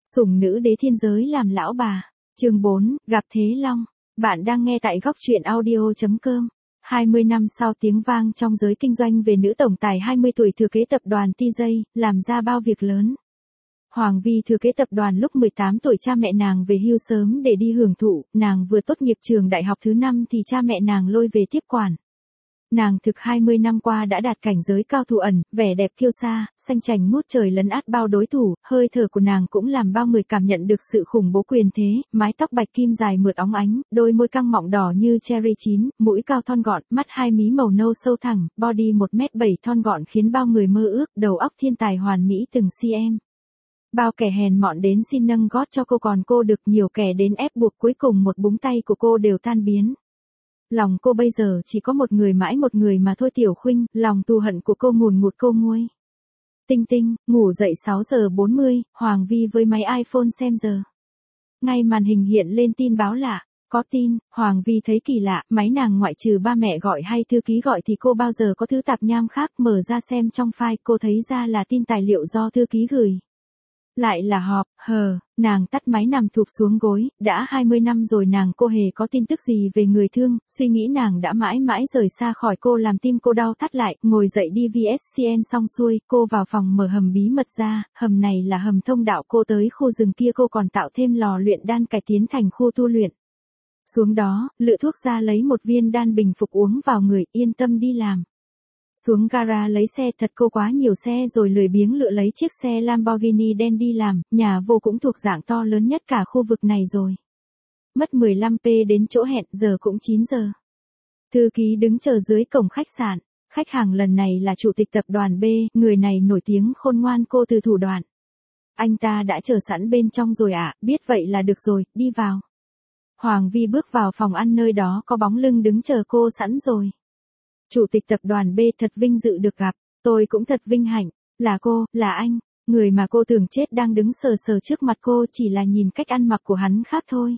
Sủng nữ đế thiên giới làm lão bà. Chương 4, gặp Thế Long. Bạn đang nghe tại góc truyện audio.com. 20 năm sau tiếng vang trong giới kinh doanh về nữ tổng tài 20 tuổi thừa kế tập đoàn TJ, làm ra bao việc lớn. Hoàng Vi thừa kế tập đoàn lúc 18 tuổi, cha mẹ nàng về hưu sớm để đi hưởng thụ, nàng vừa tốt nghiệp trường đại học thứ 5 thì cha mẹ nàng lôi về tiếp quản. Nàng thực 20 năm qua đã đạt cảnh giới cao thủ ẩn, vẻ đẹp kiêu sa, xanh chành ngút trời lấn át bao đối thủ, hơi thở của nàng cũng làm bao người cảm nhận được sự khủng bố quyền thế, mái tóc bạch kim dài mượt óng ánh, đôi môi căng mọng đỏ như cherry chín, mũi cao thon gọn, mắt hai mí màu nâu sâu thẳng, body 1m7 thon gọn khiến bao người mơ ước, đầu óc thiên tài hoàn mỹ từng cm. Bao kẻ hèn mọn đến xin nâng gót cho cô, còn cô được nhiều kẻ đến ép buộc, cuối cùng một búng tay của cô đều tan biến. Lòng cô bây giờ chỉ có một người, mãi một người mà thôi. Tiểu Khuynh, lòng thù hận của cô ngùn ngụt cô nguôi. Tinh Tinh, ngủ dậy 6 giờ 40, Hoàng Vi với máy iPhone xem giờ. Ngay màn hình hiện lên tin báo lạ. Có tin, Hoàng Vi thấy kỳ lạ, máy nàng ngoại trừ ba mẹ gọi hay thư ký gọi thì cô bao giờ có thứ tạp nham khác. Mở ra xem trong file, cô thấy ra là tin tài liệu do thư ký gửi. Lại là họp, nàng tắt máy nằm thụp xuống gối, đã 20 năm rồi nàng cô hề có tin tức gì về người thương, suy nghĩ nàng đã mãi mãi rời xa khỏi cô làm tim cô đau thắt lại, ngồi dậy đi VSCN xong xuôi, cô vào phòng mở hầm bí mật ra, hầm này là hầm thông đạo, cô tới khu rừng kia cô còn tạo thêm lò luyện đan cải tiến thành khu tu luyện. Xuống đó, lựa thuốc ra lấy một viên đan bình phục uống vào người, yên tâm đi làm. Xuống gara lấy xe, thật cô quá nhiều xe rồi lười biếng lựa lấy chiếc xe Lamborghini đen đi làm, nhà vô cũng thuộc dạng to lớn nhất cả khu vực này rồi. Mất 15p đến chỗ hẹn, giờ cũng 9 giờ. Thư ký đứng chờ dưới cổng khách sạn, khách hàng lần này là chủ tịch tập đoàn B, người này nổi tiếng khôn ngoan cô từ thủ đoạn. Anh ta đã chờ sẵn bên trong rồi ạ, biết vậy là được rồi, đi vào. Hoàng Vi bước vào phòng ăn, nơi đó có bóng lưng đứng chờ cô sẵn rồi. Chủ tịch tập đoàn B, thật vinh dự được gặp, tôi cũng thật vinh hạnh, là cô, là anh, người mà cô tưởng chết đang đứng sờ sờ trước mặt cô, chỉ là nhìn cách ăn mặc của hắn khác thôi.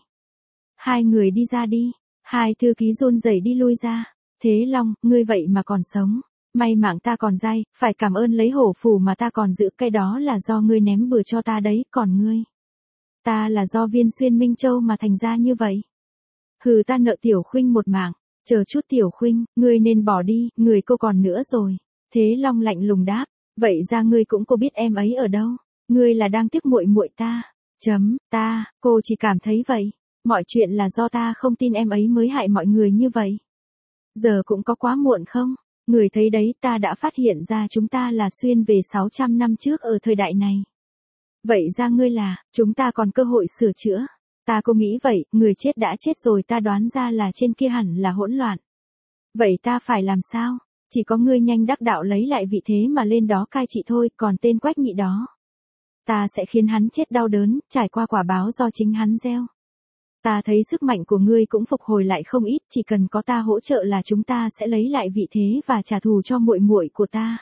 Hai người đi ra đi, hai thư ký run rẩy đi lui ra. Thế Long, ngươi vậy mà còn sống, may mạng ta còn dai, phải cảm ơn lấy hổ phù mà ta còn giữ, cái đó là do ngươi ném bừa cho ta đấy, còn ngươi. Ta là do Viên Xuyên Minh Châu mà thành ra như vậy. Ta nợ Tiểu Khuynh một mạng. Chờ chút Tiểu Khuynh, ngươi nên bỏ đi, người cô còn nữa rồi. Thế Long lạnh lùng đáp, vậy ra ngươi cũng cô biết em ấy ở đâu, ngươi là đang tiếc muội muội ta. Cô chỉ cảm thấy vậy, mọi chuyện là do ta không tin em ấy mới hại mọi người như vậy. Giờ cũng có quá muộn không? Người thấy đấy, ta đã phát hiện ra chúng ta là xuyên về 600 năm trước ở thời đại này. Vậy ra ngươi là, chúng ta còn cơ hội sửa chữa. Cô nghĩ vậy, người chết đã chết rồi, ta đoán ra là trên kia hẳn là hỗn loạn. Vậy ta phải làm sao? Chỉ có ngươi nhanh đắc đạo lấy lại vị thế mà lên đó cai trị thôi, còn tên Quách Nhị đó. Ta sẽ khiến hắn chết đau đớn, trải qua quả báo do chính hắn gieo. Ta thấy sức mạnh của ngươi cũng phục hồi lại không ít, chỉ cần có ta hỗ trợ là chúng ta sẽ lấy lại vị thế và trả thù cho muội muội của ta.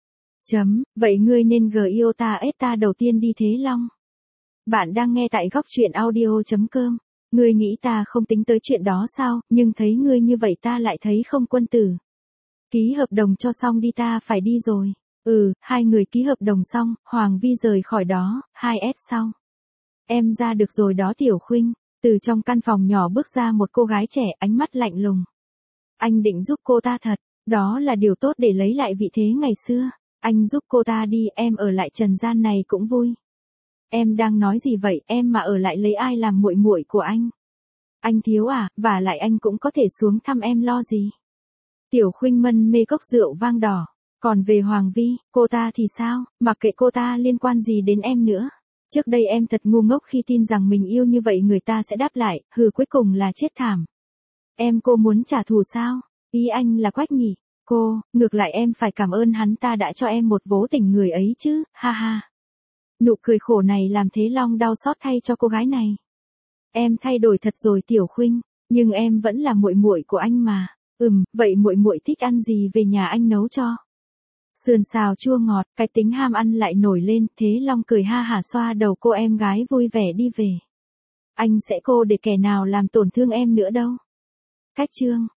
Vậy ngươi nên yêu ta đầu tiên đi Thế Long. Bạn đang nghe tại góc truyện audio.com. Ngươi nghĩ ta không tính tới chuyện đó sao, nhưng thấy ngươi như vậy ta lại thấy không quân tử. Ký hợp đồng cho xong đi, ta phải đi rồi. Hai người ký hợp đồng xong, Hoàng Vi rời khỏi đó, 2S sau. Em ra được rồi đó Tiểu Khuynh. Từ trong căn phòng nhỏ bước ra một cô gái trẻ, ánh mắt lạnh lùng. Anh định giúp cô ta thật, đó là điều tốt để lấy lại vị thế ngày xưa. Anh giúp cô ta đi, em ở lại trần gian này cũng vui. Em đang nói gì vậy, em mà ở lại lấy ai làm muội muội của anh? Anh thiếu à, và lại anh cũng có thể xuống thăm em lo gì? Tiểu Khuynh mân mê cốc rượu vang đỏ. Còn về Hoàng Vi, cô ta thì sao, mặc kệ cô ta, liên quan gì đến em nữa? Trước đây em thật ngu ngốc khi tin rằng mình yêu như vậy người ta sẽ đáp lại, cuối cùng là chết thảm. Cô muốn trả thù sao? Ý anh là Quách nhỉ? Ngược lại em phải cảm ơn hắn ta đã cho em một vố tình người ấy chứ, ha ha. Nụ cười khổ này làm Thế Long đau xót thay cho cô gái này. Em thay đổi thật rồi Tiểu Khuynh, nhưng em vẫn là muội muội của anh mà. Vậy muội muội thích ăn gì về nhà anh nấu cho? Sườn xào chua ngọt, cái tính ham ăn lại nổi lên, Thế Long cười ha hả xoa đầu cô, em gái vui vẻ đi về. Anh sẽ để kẻ nào làm tổn thương em nữa đâu. Cách chương